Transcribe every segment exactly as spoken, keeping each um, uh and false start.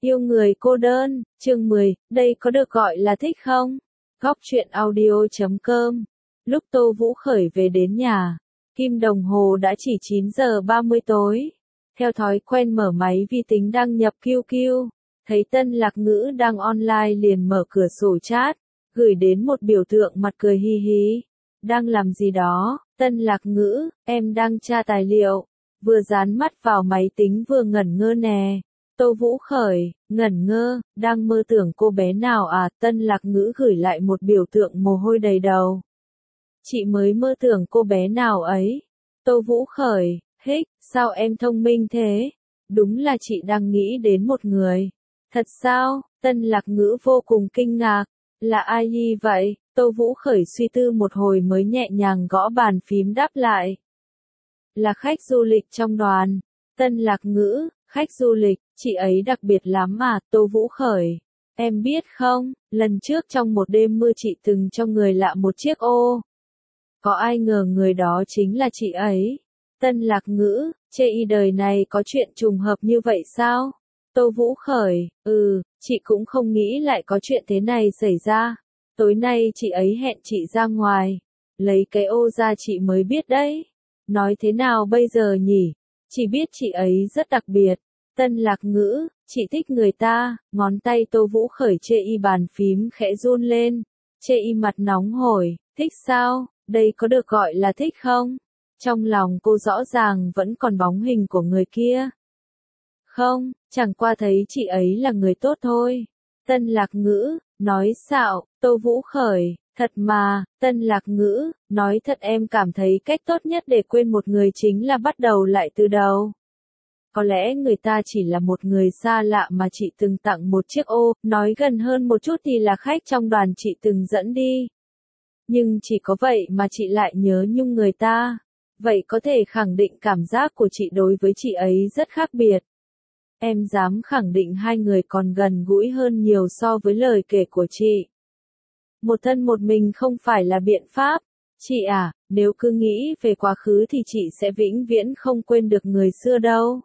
Yêu người cô đơn, chương mười, đây có được gọi là thích không? Góc truyện audio chấm com. Lúc Tô Vũ Khởi về đến nhà, kim đồng hồ đã chỉ chín giờ ba mươi tối. Theo thói quen mở máy vi tính đăng nhập quy quy, thấy Tân Lạc Ngữ đang online liền mở cửa sổ chat, gửi đến một biểu tượng mặt cười hi hi. Đang làm gì đó, Tân Lạc Ngữ, em đang tra tài liệu, vừa dán mắt vào máy tính vừa ngẩn ngơ nè. Tô Vũ Khởi, ngẩn ngơ, đang mơ tưởng cô bé nào à? Tân Lạc Ngữ gửi lại một biểu tượng mồ hôi đầy đầu. Chị mới mơ tưởng cô bé nào ấy? Tô Vũ Khởi, hích, sao em thông minh thế? Đúng là chị đang nghĩ đến một người. Thật sao? Tân Lạc Ngữ vô cùng kinh ngạc. Là ai nhi vậy? Tô Vũ Khởi suy tư một hồi mới nhẹ nhàng gõ bàn phím đáp lại. Là khách du lịch trong đoàn. Tân Lạc Ngữ, khách du lịch, chị ấy đặc biệt lắm mà. Tô Vũ Khởi, em biết không, lần trước trong một đêm mưa chị từng cho người lạ một chiếc ô. Có ai ngờ người đó chính là chị ấy. Tân Lạc Ngữ, chê y đời này có chuyện trùng hợp như vậy sao? Tô Vũ Khởi, ừ, chị cũng không nghĩ lại có chuyện thế này xảy ra. Tối nay chị ấy hẹn chị ra ngoài, lấy cái ô ra chị mới biết đấy. Nói thế nào bây giờ nhỉ? Chỉ biết chị ấy rất đặc biệt. Tân Lạc Ngữ, chị thích người ta, ngón tay Tô Vũ Khởi chê y bàn phím khẽ run lên. Chê y mặt nóng hổi, thích sao? Đây có được gọi là thích không? Trong lòng cô rõ ràng vẫn còn bóng hình của người kia. Không, chẳng qua thấy chị ấy là người tốt thôi. Tân Lạc Ngữ, nói xạo. Tô Vũ Khởi, thật mà. Tân Lạc Ngữ, nói thật em cảm thấy cách tốt nhất để quên một người chính là bắt đầu lại từ đầu. Có lẽ người ta chỉ là một người xa lạ mà chị từng tặng một chiếc ô, nói gần hơn một chút thì là khách trong đoàn chị từng dẫn đi. Nhưng chỉ có vậy mà chị lại nhớ nhung người ta. Vậy có thể khẳng định cảm giác của chị đối với chị ấy rất khác biệt. Em dám khẳng định hai người còn gần gũi hơn nhiều so với lời kể của chị. Một thân một mình không phải là biện pháp. Chị à, nếu cứ nghĩ về quá khứ thì chị sẽ vĩnh viễn không quên được người xưa đâu.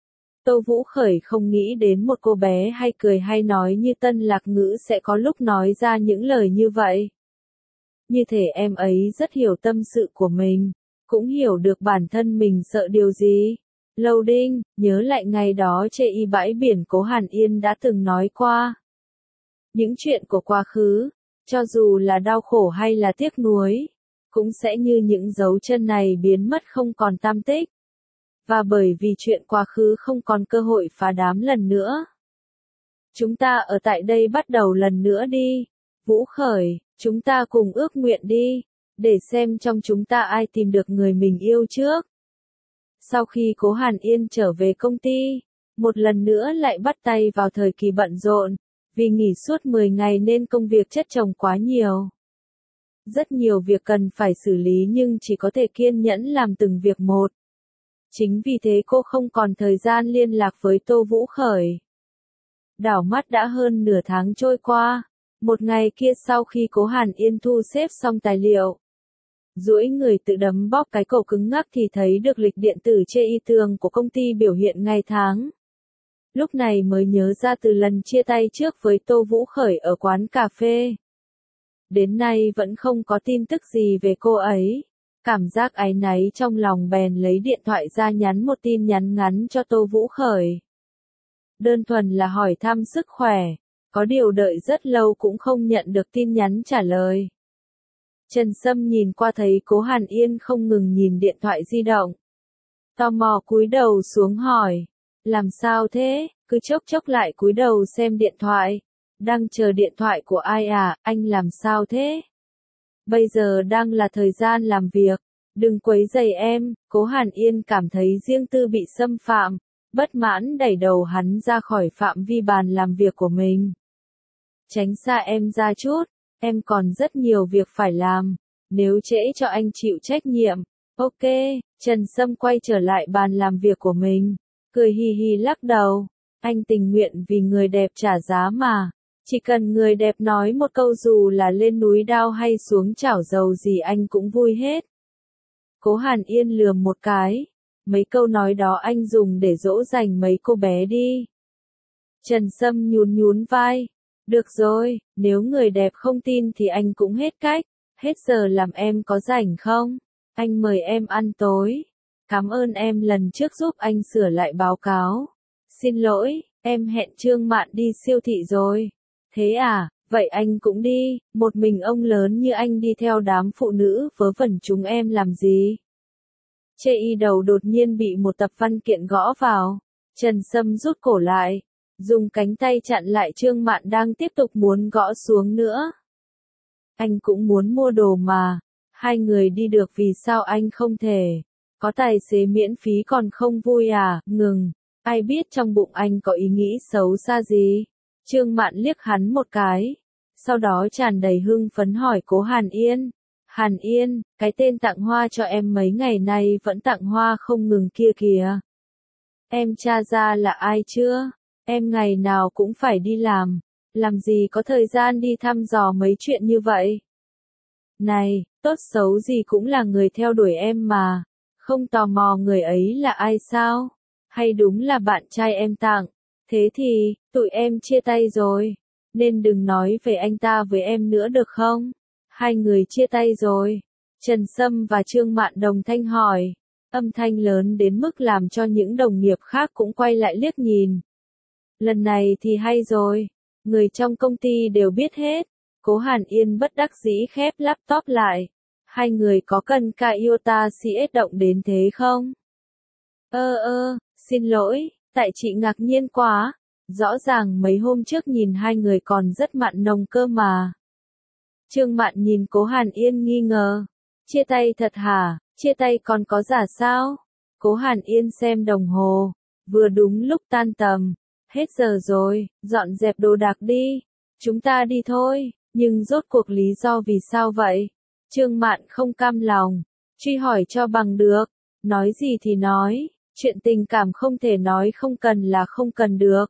Tô Vũ Khởi không nghĩ đến một cô bé hay cười hay nói như Tân Lạc Ngữ sẽ có lúc nói ra những lời như vậy. Như thể em ấy rất hiểu tâm sự của mình, cũng hiểu được bản thân mình sợ điều gì. Loading, nhớ lại ngày đó chê y bãi biển Cố Hàn Yên đã từng nói qua. Những chuyện của quá khứ, cho dù là đau khổ hay là tiếc nuối, cũng sẽ như những dấu chân này biến mất không còn tăm tích. Và bởi vì chuyện quá khứ không còn cơ hội phá đám lần nữa. Chúng ta ở tại đây bắt đầu lần nữa đi. Vũ Khởi, chúng ta cùng ước nguyện đi, để xem trong chúng ta ai tìm được người mình yêu trước. Sau khi Cố Hàn Yên trở về công ty, một lần nữa lại bắt tay vào thời kỳ bận rộn, vì nghỉ suốt mười ngày nên công việc chất chồng quá nhiều. Rất nhiều việc cần phải xử lý nhưng chỉ có thể kiên nhẫn làm từng việc một. Chính vì thế cô không còn thời gian liên lạc với Tô Vũ Khởi. Đảo mắt đã hơn nửa tháng trôi qua. Một ngày kia sau khi Cố Hàn Yên thu xếp xong tài liệu, duỗi người tự đấm bóp cái cổ cứng ngắc thì thấy được lịch điện tử chê y tường của công ty biểu hiện ngày tháng. Lúc này mới nhớ ra từ lần chia tay trước với Tô Vũ Khởi ở quán cà phê. Đến nay vẫn không có tin tức gì về cô ấy. Cảm giác áy náy trong lòng bèn lấy điện thoại ra nhắn một tin nhắn ngắn cho Tô Vũ Khởi. Đơn thuần là hỏi thăm sức khỏe. Có điều đợi rất lâu cũng không nhận được tin nhắn trả lời. Trần Sâm nhìn qua thấy Cố Hàn Yên không ngừng nhìn điện thoại di động. Tò mò cúi đầu xuống hỏi. Làm sao thế? Cứ chốc chốc lại cúi đầu xem điện thoại. Đang chờ điện thoại của ai à? Anh làm sao thế? Bây giờ đang là thời gian làm việc. Đừng quấy rầy em. Cố Hàn Yên cảm thấy riêng tư bị xâm phạm. Bất mãn đẩy đầu hắn ra khỏi phạm vi bàn làm việc của mình. Tránh xa em ra chút, em còn rất nhiều việc phải làm, nếu trễ cho anh chịu trách nhiệm. Ok, Trần Sâm quay trở lại bàn làm việc của mình, cười hi hi lắc đầu. Anh tình nguyện vì người đẹp trả giá mà, chỉ cần người đẹp nói một câu dù là lên núi đao hay xuống chảo dầu gì anh cũng vui hết. Cố Hàn Yên lườm một cái, mấy câu nói đó anh dùng để dỗ dành mấy cô bé đi. Trần Sâm nhún nhún vai. Được rồi, nếu người đẹp không tin thì anh cũng hết cách. Hết giờ làm em có rảnh không? Anh mời em ăn tối. Cảm ơn em lần trước giúp anh sửa lại báo cáo. Xin lỗi, em hẹn Trương Mạn đi siêu thị rồi. Thế à, vậy anh cũng đi, một mình ông lớn như anh đi theo đám phụ nữ vớ vẩn chúng em làm gì? Chê y đầu đột nhiên bị một tập văn kiện gõ vào. Trần Sâm rút cổ lại, dùng cánh tay chặn lại Trương Mạn đang tiếp tục muốn gõ xuống nữa. Anh cũng muốn mua đồ mà, hai người đi được vì sao anh không thể? Có tài xế miễn phí còn không vui à? Ngừng, ai biết trong bụng anh có ý nghĩ xấu xa gì? Trương Mạn liếc hắn một cái, sau đó tràn đầy hưng phấn hỏi Cố Hàn Yên. Hàn Yên, cái tên tặng hoa cho em mấy ngày nay vẫn tặng hoa không ngừng kia kìa. Em tra ra là ai chưa? Em ngày nào cũng phải đi làm, làm gì có thời gian đi thăm dò mấy chuyện như vậy? Này, tốt xấu gì cũng là người theo đuổi em mà, không tò mò người ấy là ai sao? Hay đúng là bạn trai em tặng? Thế thì, tụi em chia tay rồi, nên đừng nói về anh ta với em nữa được không? Hai người chia tay rồi. Trần Sâm và Trương Mạn đồng thanh hỏi, âm thanh lớn đến mức làm cho những đồng nghiệp khác cũng quay lại liếc nhìn. Lần này thì hay rồi, người trong công ty đều biết hết. Cố Hàn Yên bất đắc dĩ khép laptop lại. Hai người có cần cả iota xê ét động đến thế không? Ơ ơ, xin lỗi, tại chị ngạc nhiên quá. Rõ ràng mấy hôm trước nhìn hai người còn rất mặn nồng cơ mà. Trương Mạn nhìn Cố Hàn Yên nghi ngờ. Chia tay thật hả? Chia tay còn có giả sao? Cố Hàn Yên xem đồng hồ. Vừa đúng lúc tan tầm. Hết giờ rồi, dọn dẹp đồ đạc đi. Chúng ta đi thôi. Nhưng rốt cuộc lý do vì sao vậy? Trương Mạn không cam lòng. Truy hỏi cho bằng được. Nói gì thì nói. Chuyện tình cảm không thể nói không cần là không cần được.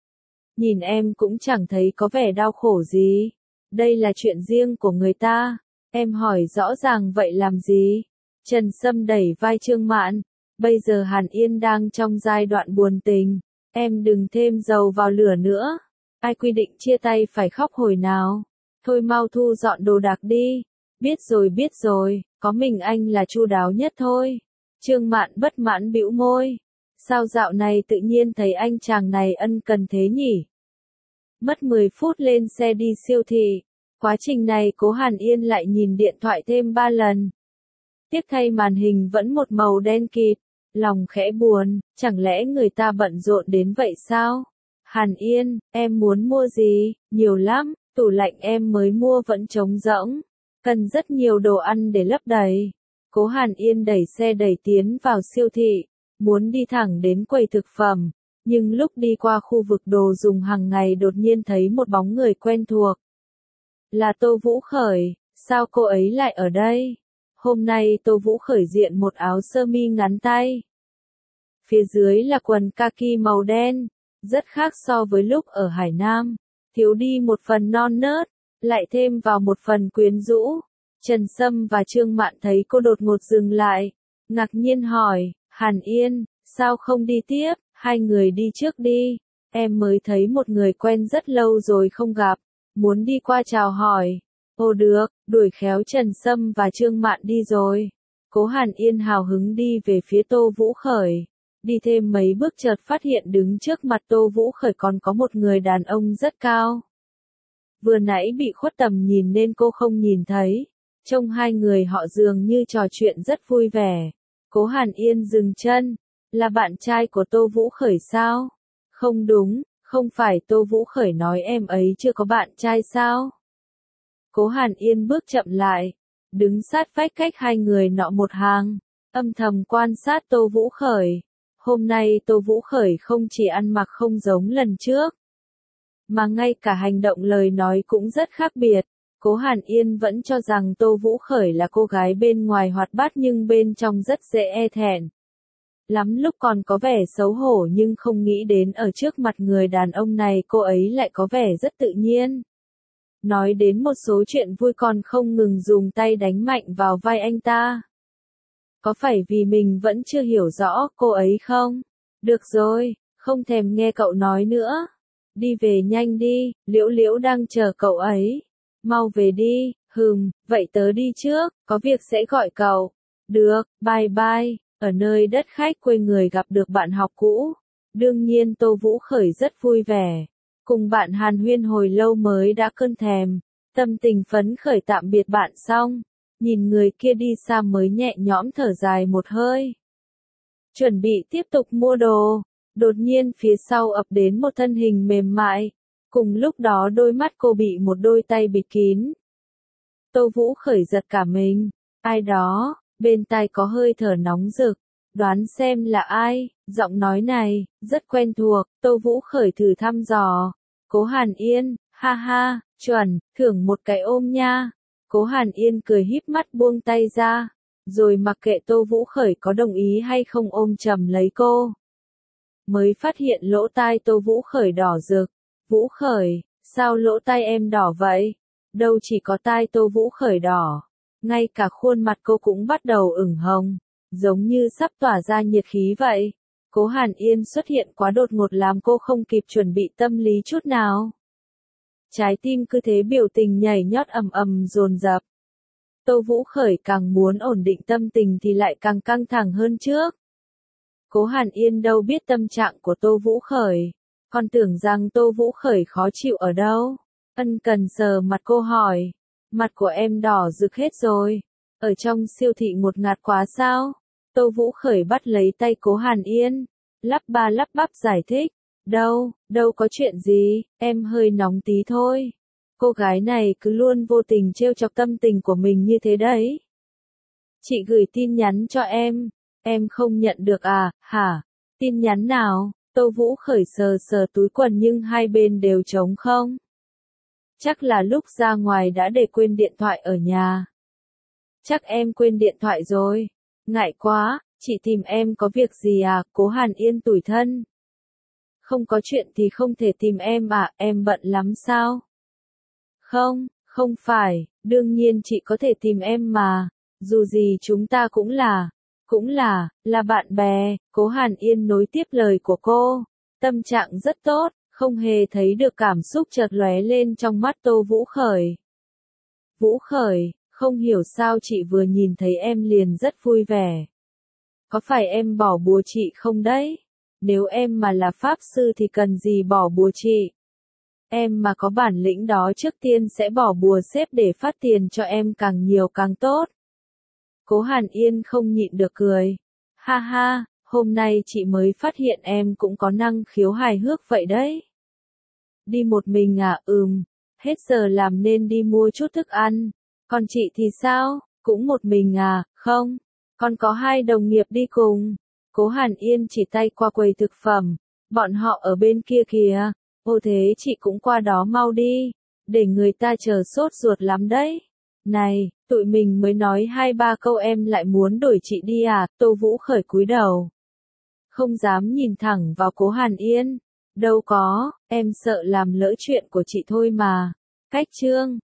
Nhìn em cũng chẳng thấy có vẻ đau khổ gì. Đây là chuyện riêng của người ta. Em hỏi rõ ràng vậy làm gì? Trần Sâm đẩy vai Trương Mạn. Bây giờ Hàn Yên đang trong giai đoạn buồn tình. Em đừng thêm dầu vào lửa nữa. Ai quy định chia tay phải khóc hồi nào? Thôi mau thu dọn đồ đạc đi. Biết rồi biết rồi, có mình anh là chu đáo nhất thôi. Trương Mạn bất mãn bĩu môi. Sao dạo này tự nhiên thấy anh chàng này ân cần thế nhỉ? Mất mười phút lên xe đi siêu thị. Quá trình này Cố Hàn Yên lại nhìn điện thoại thêm ba lần. Tiếc thay màn hình vẫn một màu đen kịt. Lòng khẽ buồn, chẳng lẽ người ta bận rộn đến vậy sao? Hàn Yên, em muốn mua gì? Nhiều lắm, tủ lạnh em mới mua vẫn trống rỗng. Cần rất nhiều đồ ăn để lấp đầy. Cố Hàn Yên đẩy xe đẩy tiến vào siêu thị, muốn đi thẳng đến quầy thực phẩm. Nhưng lúc đi qua khu vực đồ dùng hàng ngày đột nhiên thấy một bóng người quen thuộc. Là Tô Vũ Khởi, sao cô ấy lại ở đây? Hôm nay Tô Vũ Khởi diện một áo sơ mi ngắn tay. Phía dưới là quần kaki màu đen, rất khác so với lúc ở Hải Nam. Thiếu đi một phần non nớt, lại thêm vào một phần quyến rũ. Trần Sâm và Trương Mạn thấy cô đột ngột dừng lại, ngạc nhiên hỏi, Hàn Yên, sao không đi tiếp, hai người đi trước đi, em mới thấy một người quen rất lâu rồi không gặp, muốn đi qua chào hỏi. Ồ được, đuổi khéo Trần Sâm và Trương Mạn đi rồi. Cố Hàn Yên hào hứng đi về phía Tô Vũ Khởi. Đi thêm mấy bước chợt phát hiện đứng trước mặt Tô Vũ Khởi còn có một người đàn ông rất cao. Vừa nãy bị khuất tầm nhìn nên cô không nhìn thấy. Trông hai người họ dường như trò chuyện rất vui vẻ. Cố Hàn Yên dừng chân. Là bạn trai của Tô Vũ Khởi sao? Không đúng, không phải Tô Vũ Khởi nói em ấy chưa có bạn trai sao? Cố Hàn Yên bước chậm lại, đứng sát vách cách hai người nọ một hàng, âm thầm quan sát Tô Vũ Khởi. Hôm nay Tô Vũ Khởi không chỉ ăn mặc không giống lần trước, mà ngay cả hành động lời nói cũng rất khác biệt. Cố Hàn Yên vẫn cho rằng Tô Vũ Khởi là cô gái bên ngoài hoạt bát nhưng bên trong rất dễ e thẹn. Lắm lúc còn có vẻ xấu hổ nhưng không nghĩ đến ở trước mặt người đàn ông này cô ấy lại có vẻ rất tự nhiên. Nói đến một số chuyện vui còn không ngừng dùng tay đánh mạnh vào vai anh ta. Có phải vì mình vẫn chưa hiểu rõ cô ấy không? Được rồi, không thèm nghe cậu nói nữa. Đi về nhanh đi, Liễu Liễu đang chờ cậu ấy. Mau về đi, hừm, vậy tớ đi trước, có việc sẽ gọi cậu. Được, bye bye. Ở nơi đất khách quê người gặp được bạn học cũ. Đương nhiên Tô Vũ Khởi rất vui vẻ. Cùng bạn hàn huyên hồi lâu mới đã cơn thèm. Tâm tình phấn khởi tạm biệt bạn xong. Nhìn người kia đi xa mới nhẹ nhõm thở dài một hơi. Chuẩn bị tiếp tục mua đồ. Đột nhiên phía sau ập đến một thân hình mềm mại. Cùng lúc đó đôi mắt cô bị một đôi tay bịt kín. Tô Vũ Khởi giật cả mình. Ai đó, bên tai có hơi thở nóng rực. Đoán xem là ai, giọng nói này, rất quen thuộc, Tô Vũ Khởi thử thăm dò. Cố Hàn Yên, ha ha, chuẩn, thưởng một cái ôm nha. Cố Hàn Yên cười híp mắt buông tay ra, rồi mặc kệ Tô Vũ Khởi có đồng ý hay không ôm chầm lấy cô. Mới phát hiện lỗ tai Tô Vũ Khởi đỏ rực. Vũ Khởi, sao lỗ tai em đỏ vậy? Đâu chỉ có tai Tô Vũ Khởi đỏ, ngay cả khuôn mặt cô cũng bắt đầu ửng hồng, giống như sắp tỏa ra nhiệt khí vậy. Cố Hàn Yên xuất hiện quá đột ngột làm cô không kịp chuẩn bị tâm lý chút nào. Trái tim cứ thế biểu tình nhảy nhót ầm ầm dồn dập. Tô Vũ Khởi càng muốn ổn định tâm tình thì lại càng căng thẳng hơn trước. Cố Hàn Yên đâu biết tâm trạng của Tô Vũ Khởi, còn tưởng rằng Tô Vũ Khởi khó chịu ở đâu. Ân cần sờ mặt cô hỏi, mặt của em đỏ rực hết rồi, ở trong siêu thị ngột ngạt quá sao? Tô Vũ Khởi bắt lấy tay Cố Hàn Yên, lắp ba lắp bắp giải thích, đâu, đâu có chuyện gì, em hơi nóng tí thôi. Cô gái này cứ luôn vô tình trêu chọc tâm tình của mình như thế đấy. Chị gửi tin nhắn cho em, em không nhận được à, hả? Tin nhắn nào? Tô Vũ Khởi sờ sờ túi quần nhưng hai bên đều trống không. Chắc là lúc ra ngoài đã để quên điện thoại ở nhà. Chắc em quên điện thoại rồi. Ngại quá, chị tìm em có việc gì à? Cố Hàn Yên tủi thân. Không có chuyện thì không thể tìm em à, em bận lắm sao? Không, không phải, đương nhiên chị có thể tìm em mà. Dù gì chúng ta cũng là, cũng là, là bạn bè. Cố Hàn Yên nối tiếp lời của cô. Tâm trạng rất tốt, không hề thấy được cảm xúc chợt lóe lên trong mắt Tô Vũ Khởi. Vũ Khởi, không hiểu sao chị vừa nhìn thấy em liền rất vui vẻ. Có phải em bỏ bùa chị không đấy? Nếu em mà là pháp sư thì cần gì bỏ bùa chị? Em mà có bản lĩnh đó trước tiên sẽ bỏ bùa xếp để phát tiền cho em càng nhiều càng tốt. Cố Hàn Yên không nhịn được cười. Ha ha, hôm nay chị mới phát hiện em cũng có năng khiếu hài hước vậy đấy. Đi một mình à? Ừm, hết giờ làm nên đi mua chút thức ăn. Còn chị thì sao? Cũng một mình à? Không, còn có hai đồng nghiệp đi cùng. Cố Hàn Yên chỉ tay qua quầy thực phẩm. Bọn họ ở bên kia kìa. Ô thế chị cũng qua đó mau đi. Để người ta chờ sốt ruột lắm đấy. Này, tụi mình mới nói hai ba câu em lại muốn đuổi chị đi à? Tô Vũ Khởi cúi đầu. Không dám nhìn thẳng vào Cố Hàn Yên. Đâu có, em sợ làm lỡ chuyện của chị thôi mà. Cách chương